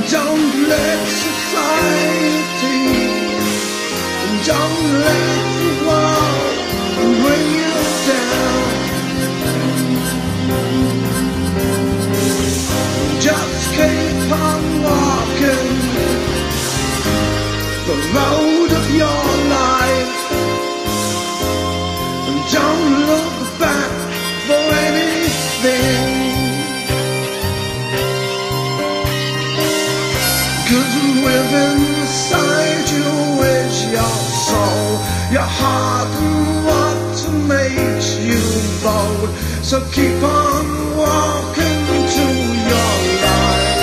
Don't let society, don't let the world bring you down. Just keep on walking the road of your life, and don't look back for anything. 'Cause within inside you is your soul, your heart, and what makes you bold. So keep on walking to your life,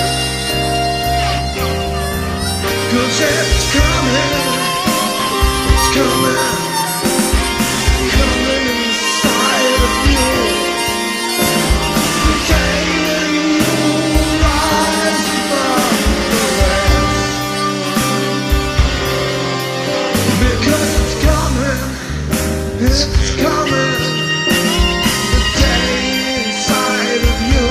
'cause it's coming, it's coming, coming inside of you. The day when you rise above the rest, because it's coming, it's coming. The day inside of you.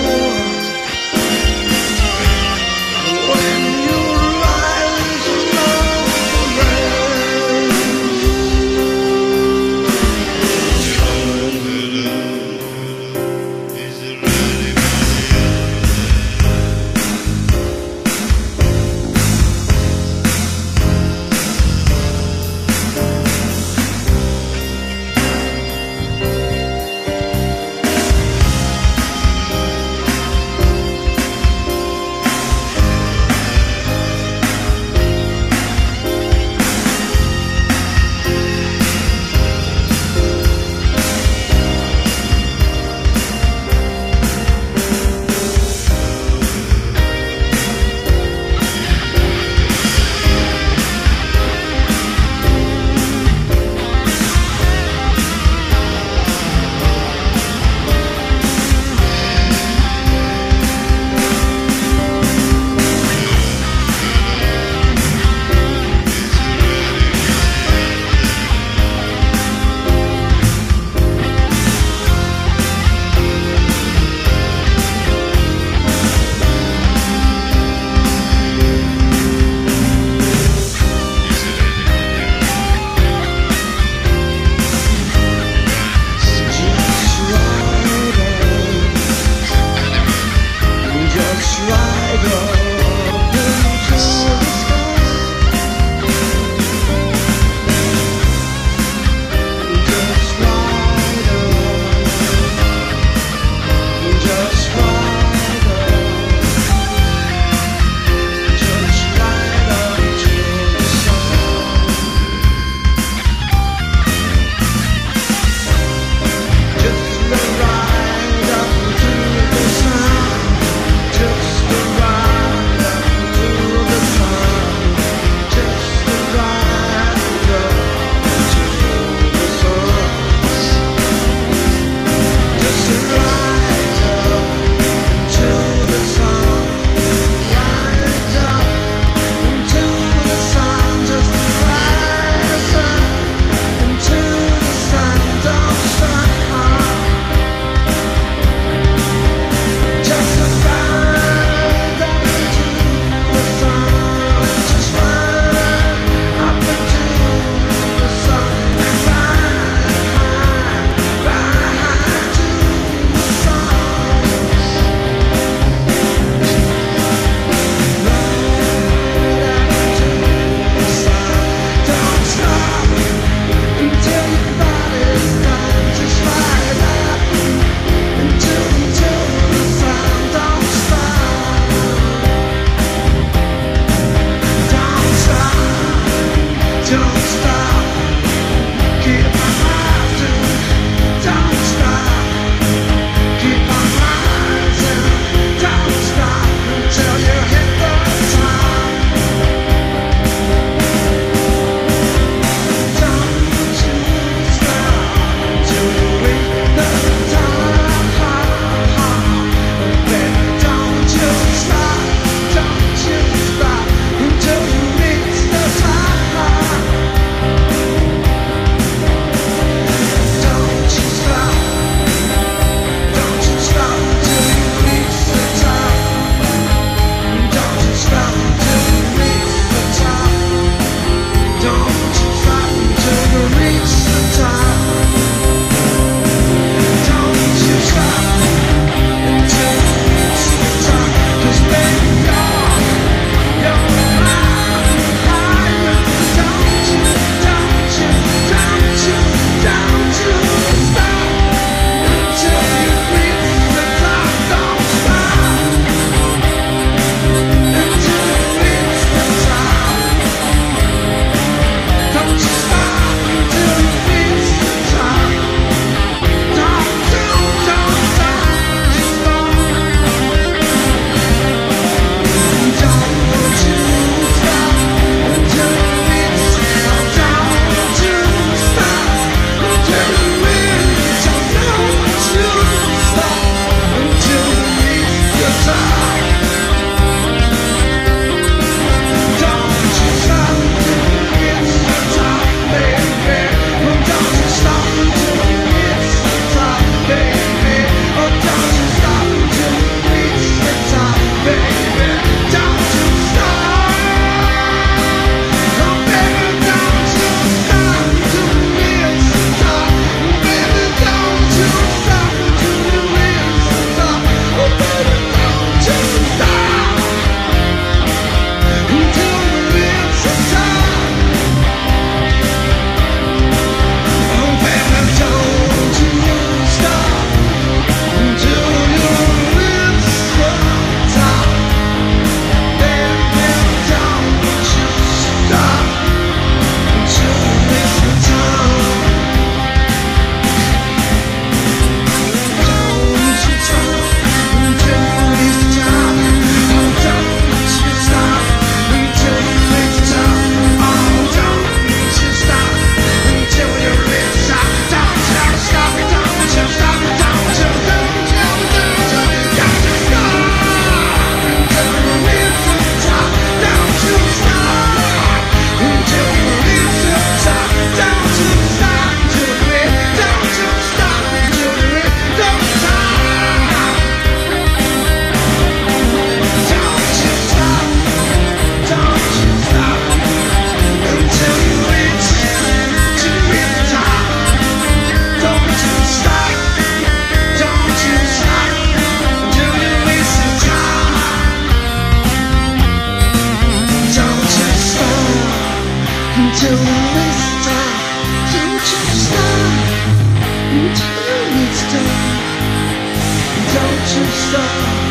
sister,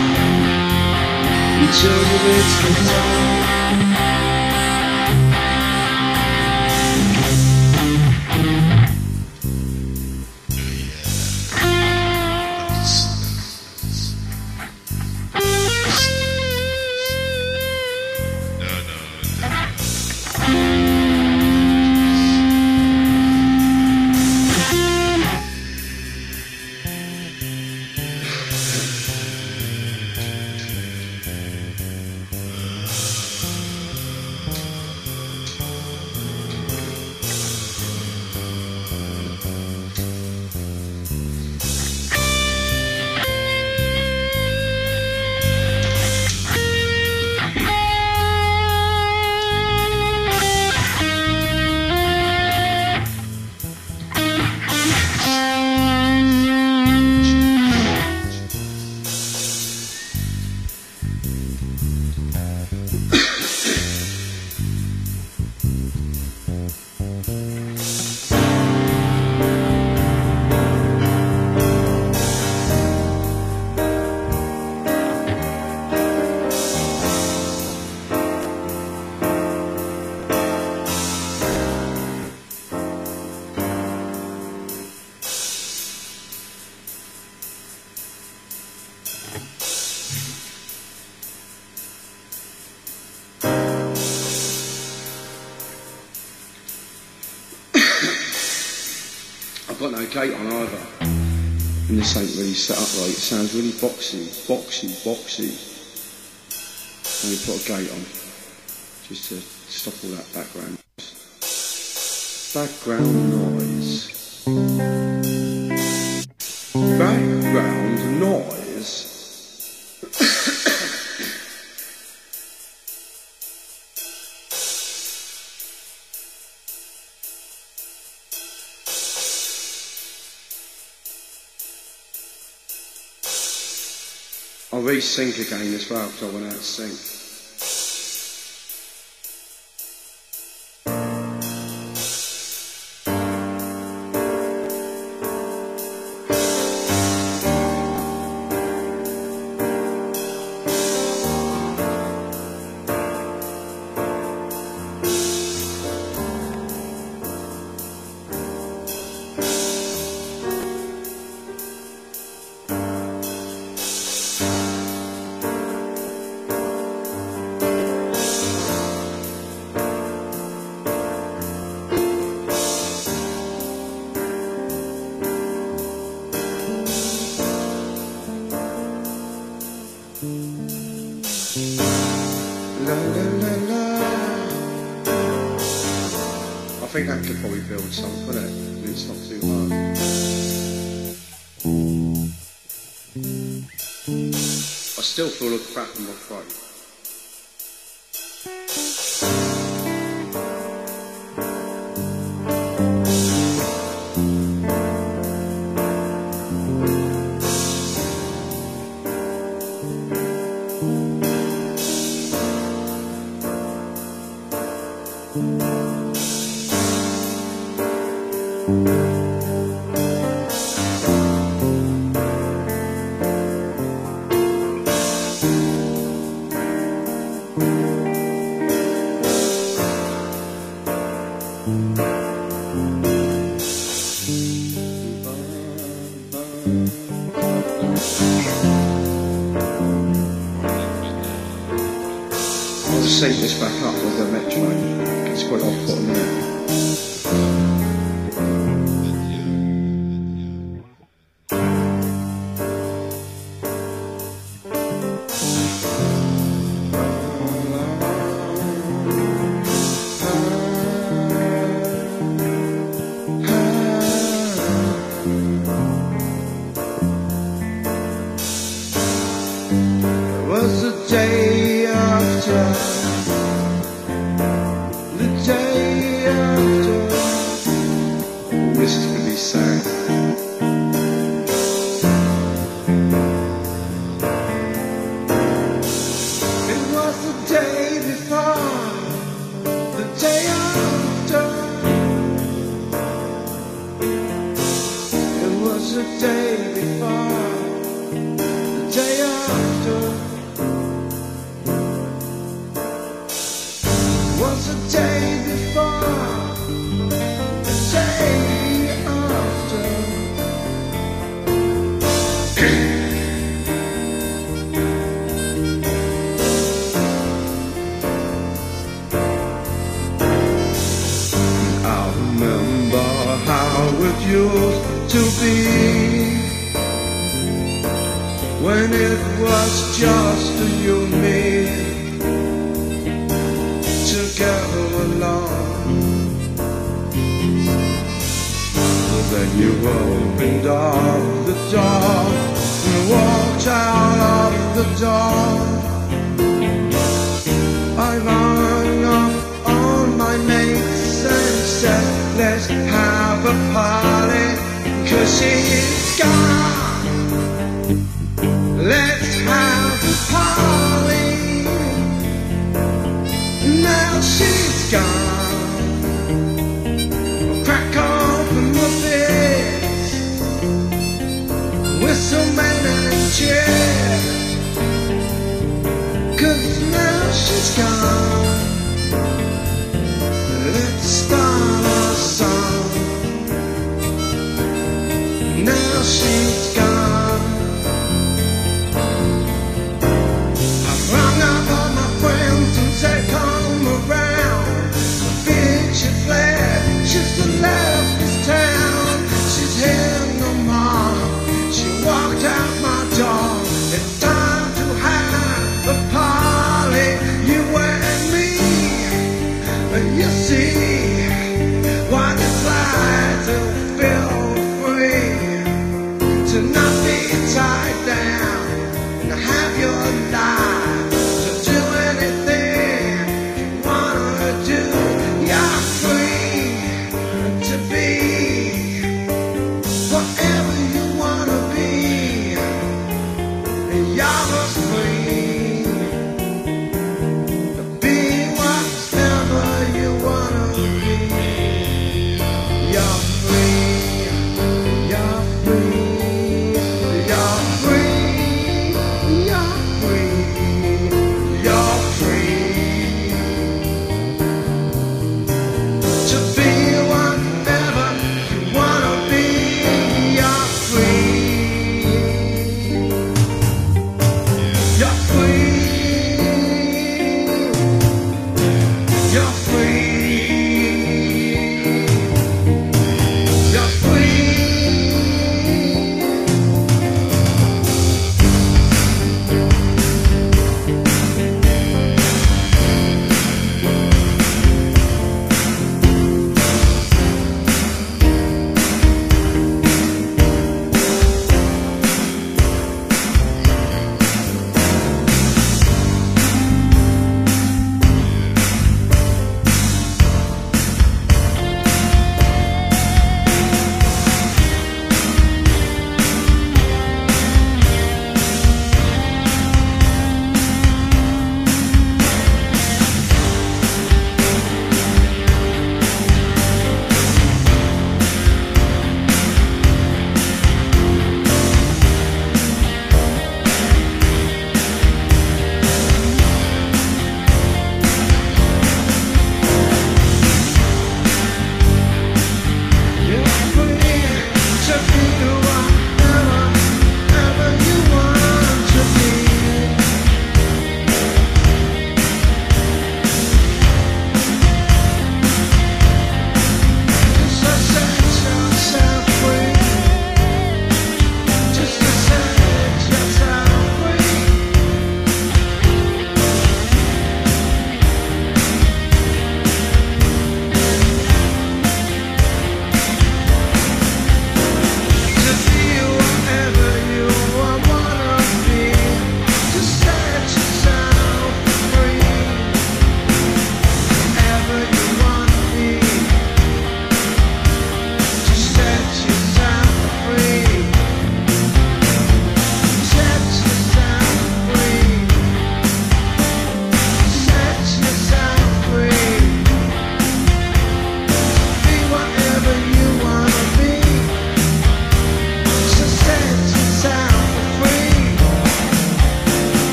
you tell you it's the time. I've got no gate on either, and this ain't really set up right. It sounds really boxy. And we put a gate on, just to stop all that background noise. Background noise. I'll re-sync again as well because I went out of sync. La, la, la, la. I think that could probably build something, couldn't it? It's not too hard. I still feel like crap in my throat. I'll just sync this back up with the metro. It's quite off-putting there. It was the day after, the day after. used to be, when it was just you and me together alone. Then you opened up the door and walked out of the door. I rang up all my mates and said, let's have a party, 'cause she's gone. Let's have a party. Now she's gone. Crack open the beers, whistle man and cheer, 'cause now she's gone. Let's start our song. Now she's gone. I've rung up all my friends and said come around. The bitch has fled, she's left this town. She's here no more, she walked out my door. It's time to have a party, you and me.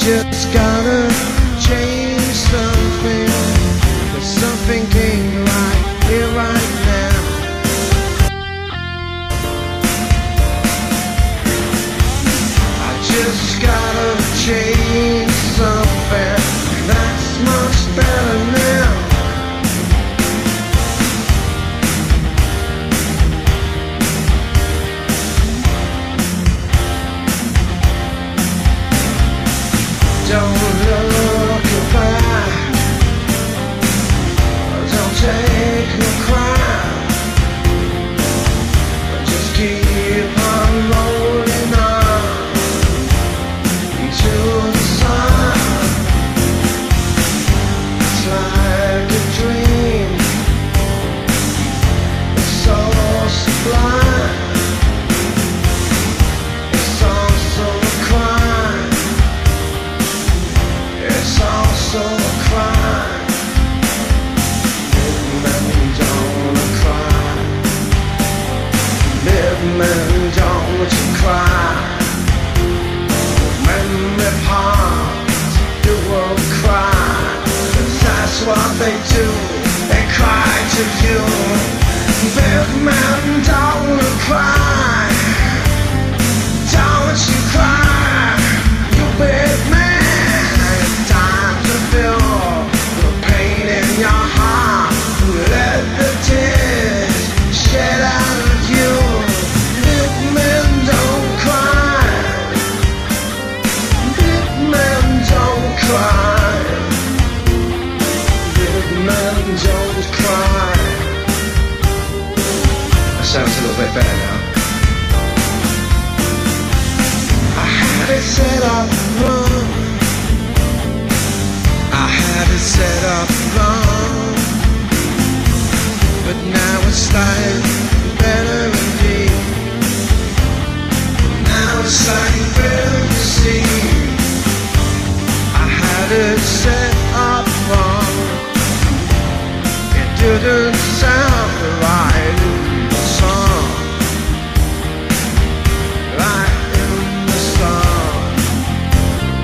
just gotta change something. There's something ain't right here right now. I just gotta change something. That's much better now. Don't look back, don't take no crime, just keep on rolling on to the sun. It's like a dream, it's so sublime, it's also a crime. It's also a crime. Live men don't cry. Live men don't cry. When we part, you will cry. 'Cause that's what they do. They cry to you. Live men don't cry. Don't you cry, you big man. Feel the pain in your heart. Let the tears shed out of you. Big men don't cry. Big men don't cry. Big men don't cry. That sounds a little bit better now. I had it set up wrong. I had it set up wrong, but now it's slightly better indeed. Now it's slightly better to see. I had it set up wrong. It didn't sound right in the song, right in the song.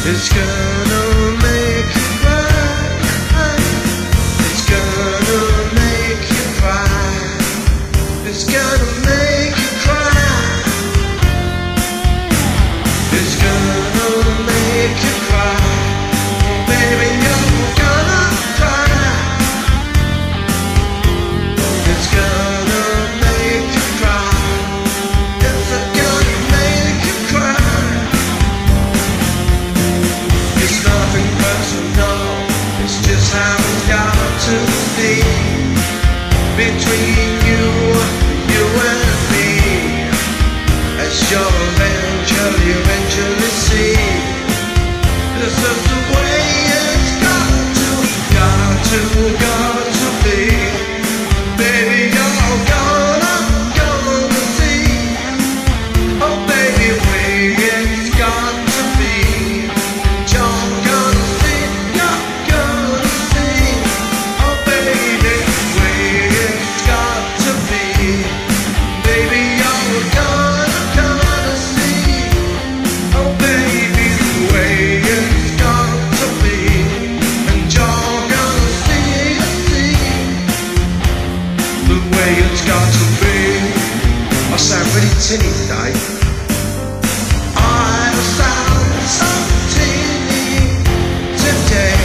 It's gonna make you cry. It's gonna make you cry. It's gonna make you cry. It's gonna make you cry. Baby, you're gonna cry. It's gonna make you cry. It's gonna make you cry. It's nothing personal. It's just how it's got to be between you and me. As you'll eventually see, this is the way it's got to be. Baby, you're gonna see. Oh baby, way it's got to be. You're gonna see. Oh baby, way it's got to be. Baby, you're gonna see. Oh baby, way it's got to be. And you're gonna see the way it's got to be. I sound really tinny today. I sound so tinny today.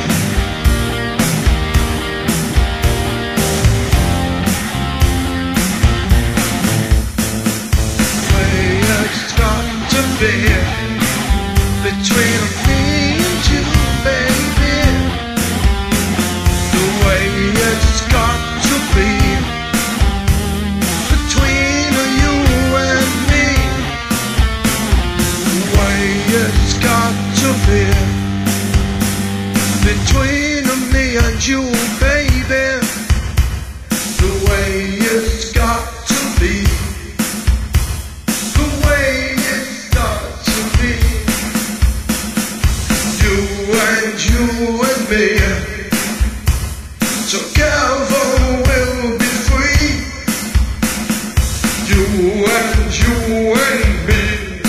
Way it's got to be between me and you, baby. The way it's got to be between you and me. The way it's got to be between me and you, baby. The way it's got to be. The way it's got to be. You and me. Together we'll be free. You and me.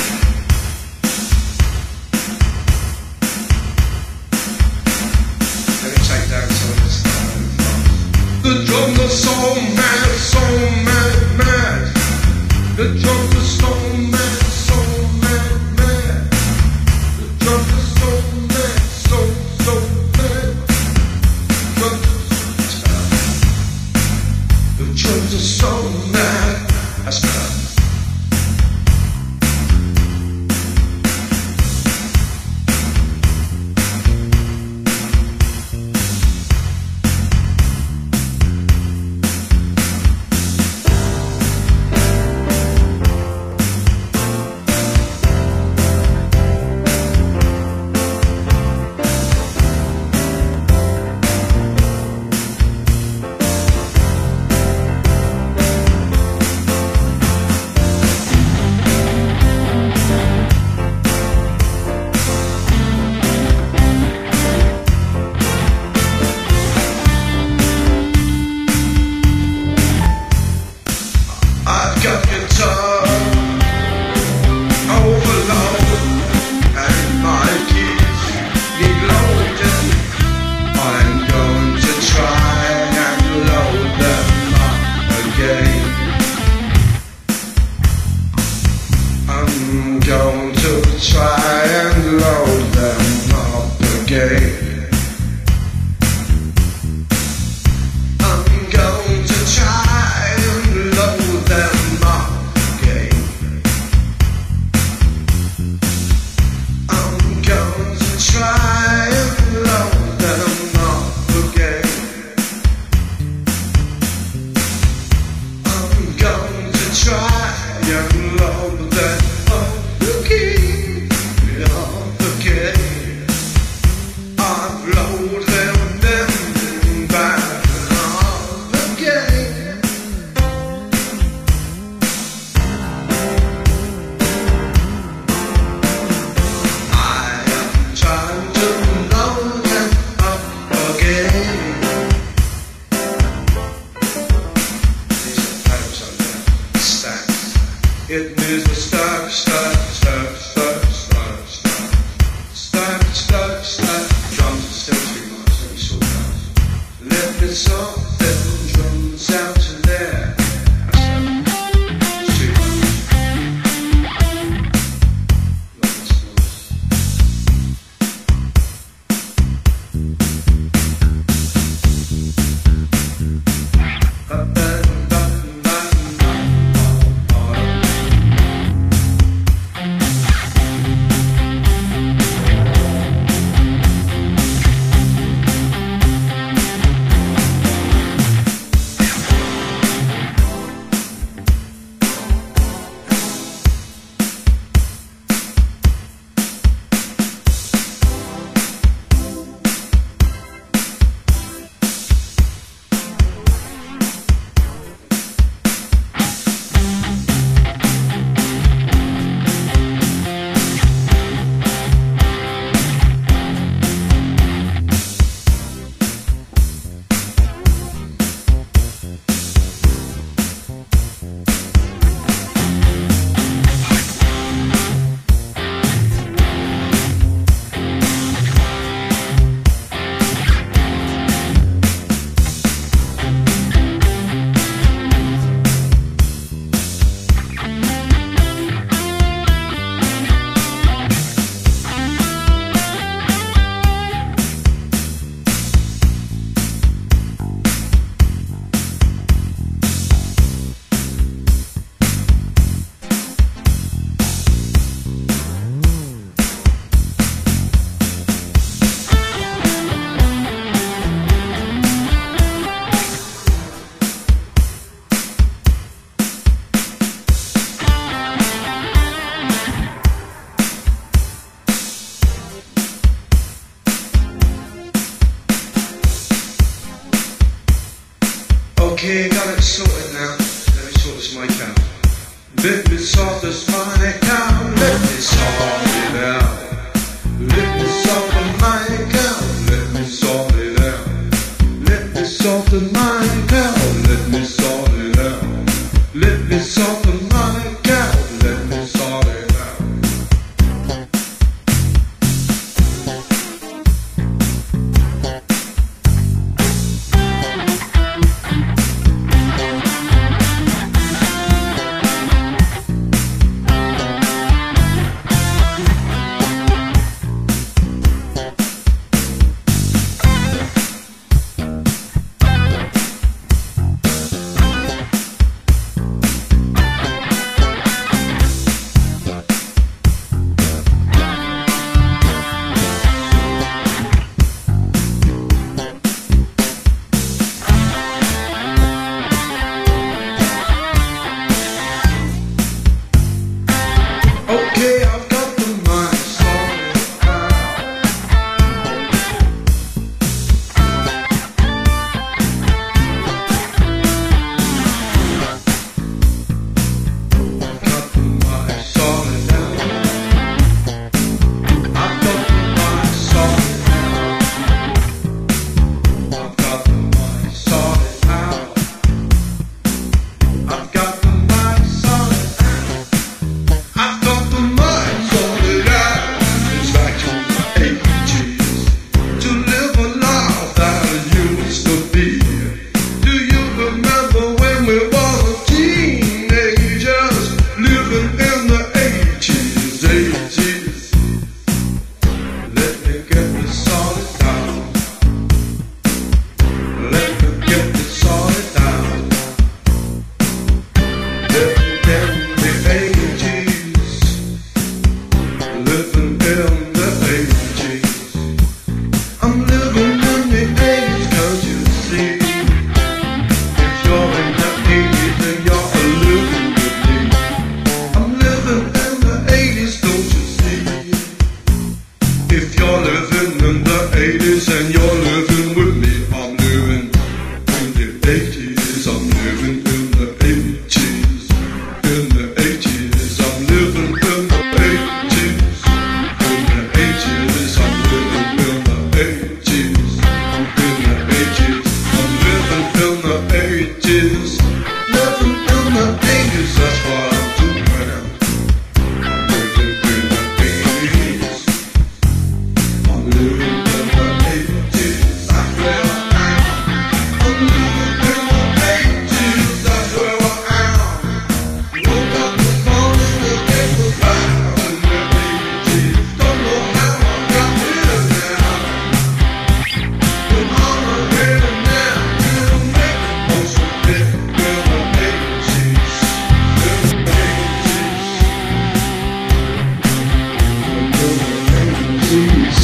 Let me take down some of this stuff. The drums are so mad, mad. The drums are so mad, mad. The drums are so mad, so mad. The drums are so mad. That's better. I've got guitar overload and my keys need loading. I'm going to try and load them up again. I'm going to try and load them up again. I'm going to try and load them up again. I'm going to try and load them up again. I'm going to try and load them up again. I've loaded them back up again. I am trying to load them up again. These are pedals on there. Stacks. It needs to stop. it's my cow. Let me satisfy my cow. Let me sort it out. Let me soften my cow. Let me sort it out. Let me soften my cow. Let me sort it out. Let me soften my cow. Let me sort it out. Okay, I've got the mind sorted out. I've got the mind sorted out. I've got the mind sorted out. I've got the mind sorted out. I've got the mind sorted out. I've got the mind sorted out. It's back to the 80s. To live a life that it used to be. Do you remember when we were teenagers? Living in the 80s, 80s. Let me get this sorted out. Let me get this sorted out. Let me get the 80s. Living in the 80s. I'm living in the 80s, can't you see? If you're in the 80s, then you're living with me. I'm living in the 80s, don't you see? If you're living in the 80s and you're living with me, I'm living in the 80s. I'm living in the 80s. In the 80s, I'm living in the 80s. In the 80s, I'm living in the 80s. In the 80s, I'm living in the 80s. Living in the 80s, that's what I'm doing. Living in the 80s. I'm living in the 80s, that's where I am. I'm living in the 80s, that's where I am. Woke up this morning, the day was back in the 80s. Don't know how I got here now. But I'm here now to make the most of it. In the 80s, in the 80s,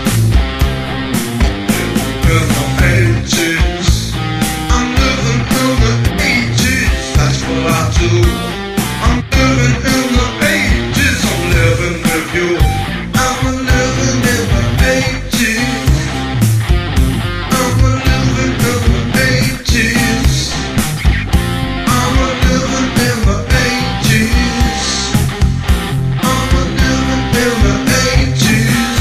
in the 80s. I'm living in the 80s, that's what I do. I'm living in the 80s, I'm living with you. I'm living in the 80s. I'm living in the 80s. I'm living in the 80s. I'm living in the 80s.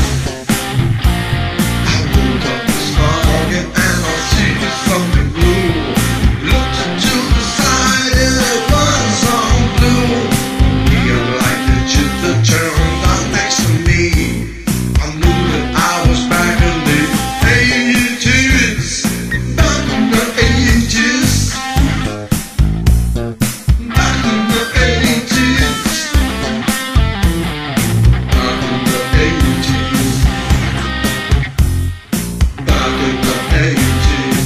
I woke up this morning and I see something blue. Looked to the side and it was all blue. Realized the turned out next to me. I knew that I was back in the 80s. Back in the 80s. Back in the 80s. Back in the 80s. Back in the 80s.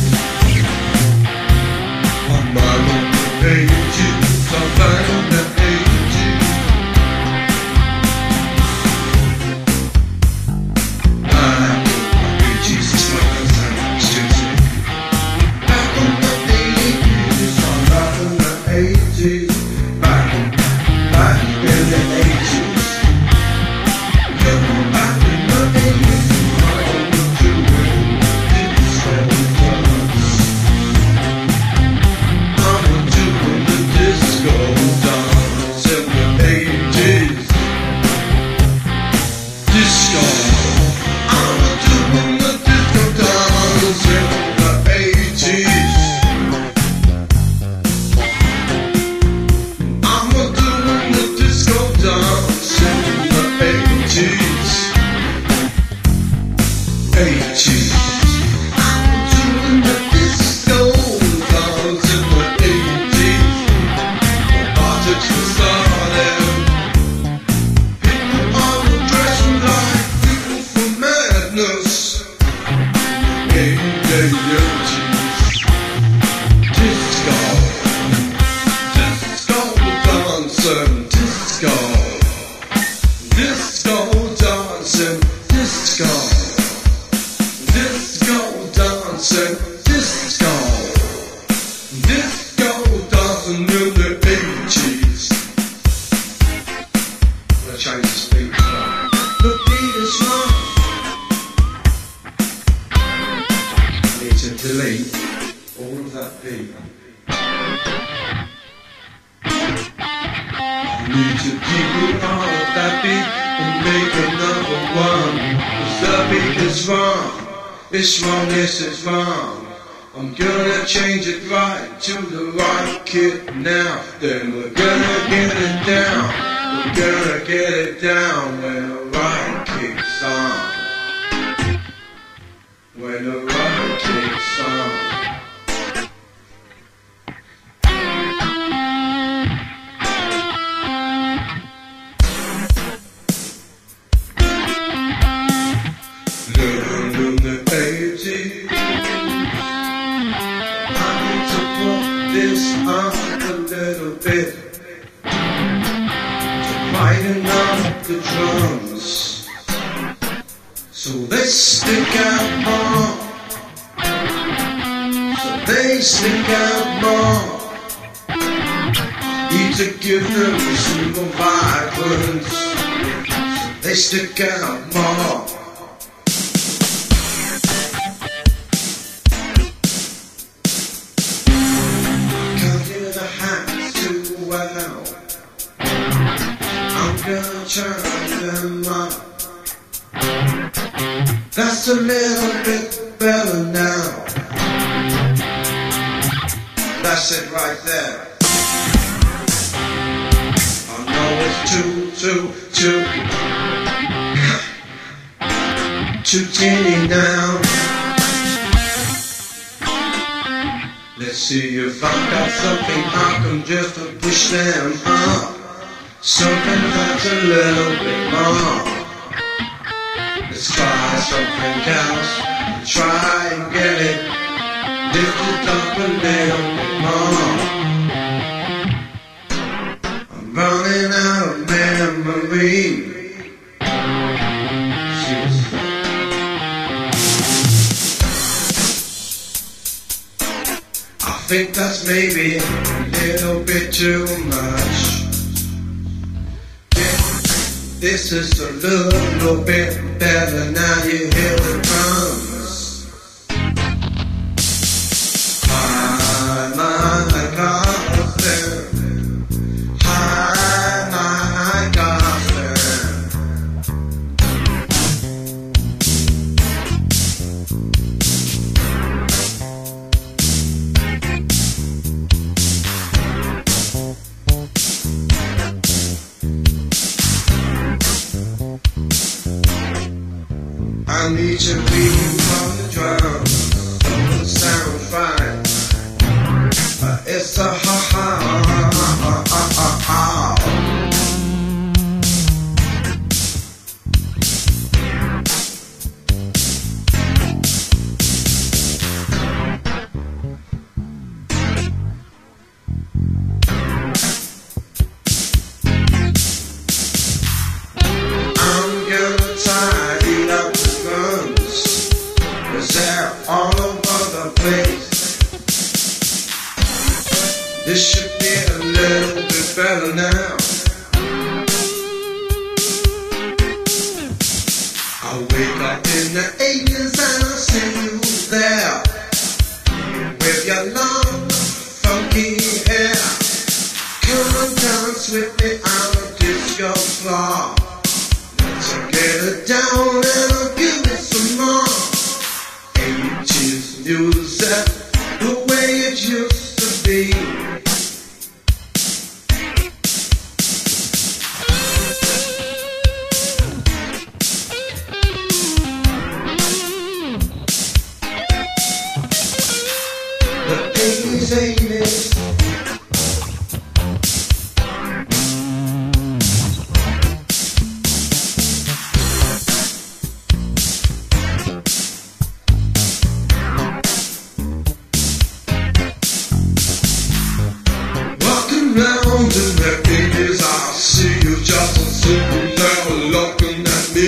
I'm back in the 80s. I'm back in the 80s. Back in the 80s. It's like a time extension. Back in the 80s. I'm back in the 80s. Back in the 80s. Yeah, I'm back in the 80s. I'm doing this for us. I'm doing the disco need to keep it on that beat and make another one. 'Cause the beat is wrong, it's wrong, yes it's wrong. I'm gonna change it right to the right kid now. Then we're gonna get it down, we're gonna get it down when the right kicks on. When the right kicks on. Living in the 80s, I need to put this up a little bit, to brighten up the drums, so they stick out more, so they stick out more. Need to give them some more vibrance, so they stick out more. I'm gonna turn them up. That's a little bit better now. That's it right there. I know it's too teeny now. Let's see if I've got something I can just push them up. Something that's a little bit more. Let's try something else. Try and get it lifted up a little bit more. I'm running out of memory. I think that's maybe a little bit too much. This is a little bit better now you hear the drums. Hi, my girlfriend. Hi, my girlfriend. I need to be on the drums, don't sound fine. It's a ha. I'm gonna tidy up the drums, 'cause they're all over the place. This should be a little bit better now. I wake up in the 80s and I see you there, with your long funky hair. Come and dance with me on the disco floor. So get it down and I'll give it some more. 80s music, the way it used to be. The 80s. Round in the 80s, I see you just sitting there looking at me.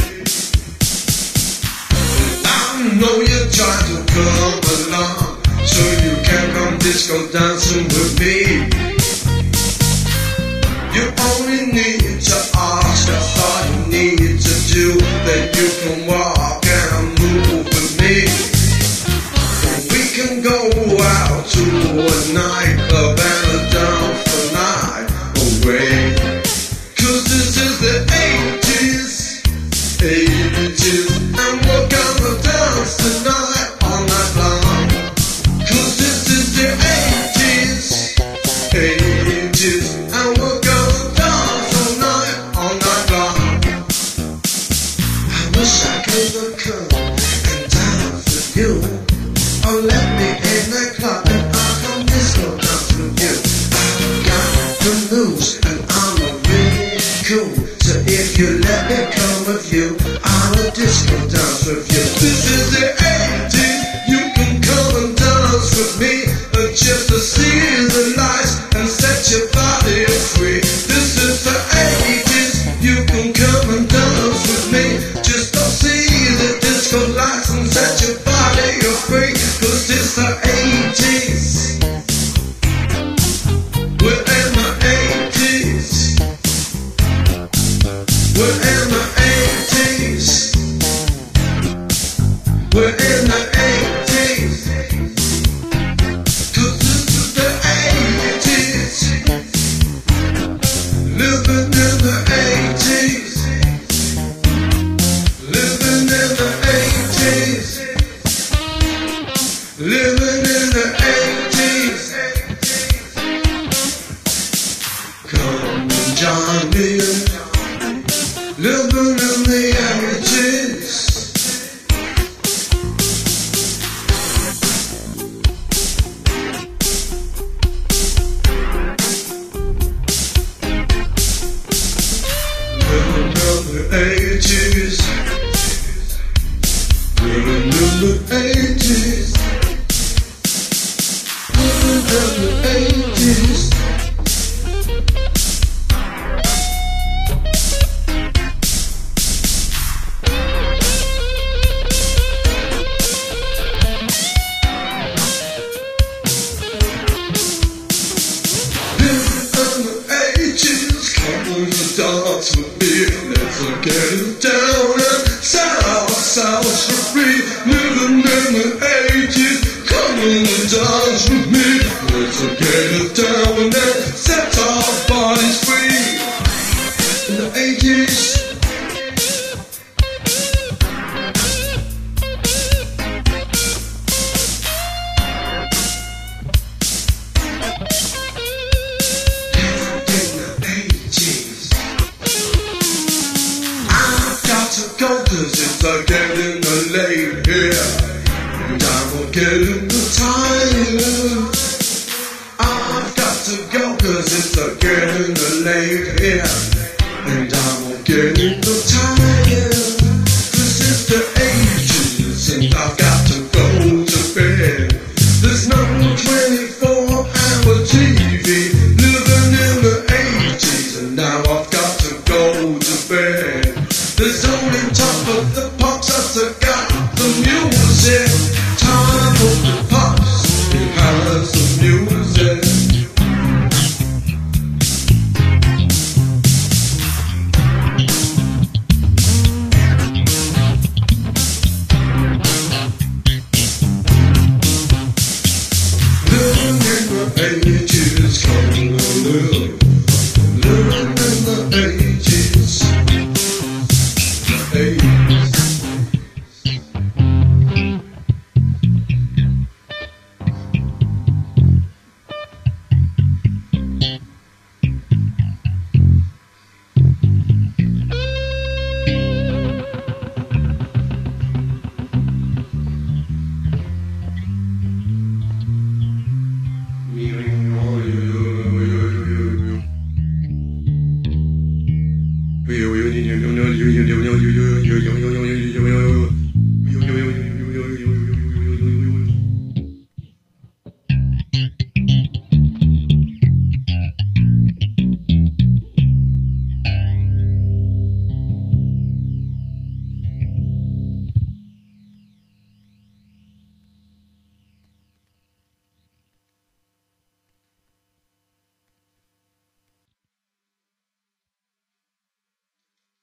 I know you're trying to come along, so you can come disco dancing with me. You only need to ask, that's all you need to do. Then you can walk and move with me. We can go out to a nightclub and a dance the night away. blues, and I'm a really cool. So if you let me come with you, I will disco dance with you. This is the 80s, you can come and dance with me, just to see the lights and set your body free. This is the 80s, you can come and dance with me, just to see the disco lights and set your body free. Cause it's the 80s, we're in the 80s, we're in the 80s, we're in the 80s. Cause this is the 80s, living in the 80s, living in the 80s, living in the 80s. Come and join me, living in the 80s. Living in the 80s, living in the 80s, living in the 80s. Dance with me, let's get it down and south free. Living in the 80s, come on and dance with me, let's get it down and set our bodies free. In the 80s, go, cause it's getting late here, and I'm getting tired. I've got to go, cause it's getting late here, and I'm getting tired. Cause it's the 80s, and I've got to go to bed. There's no 24-hour TV, living in the 80s, and now I've got to go to bed. There's only top of the pops that's got the music. Time of the pops, it has the music. Living in the 80s, come on, living in the 80s. Yo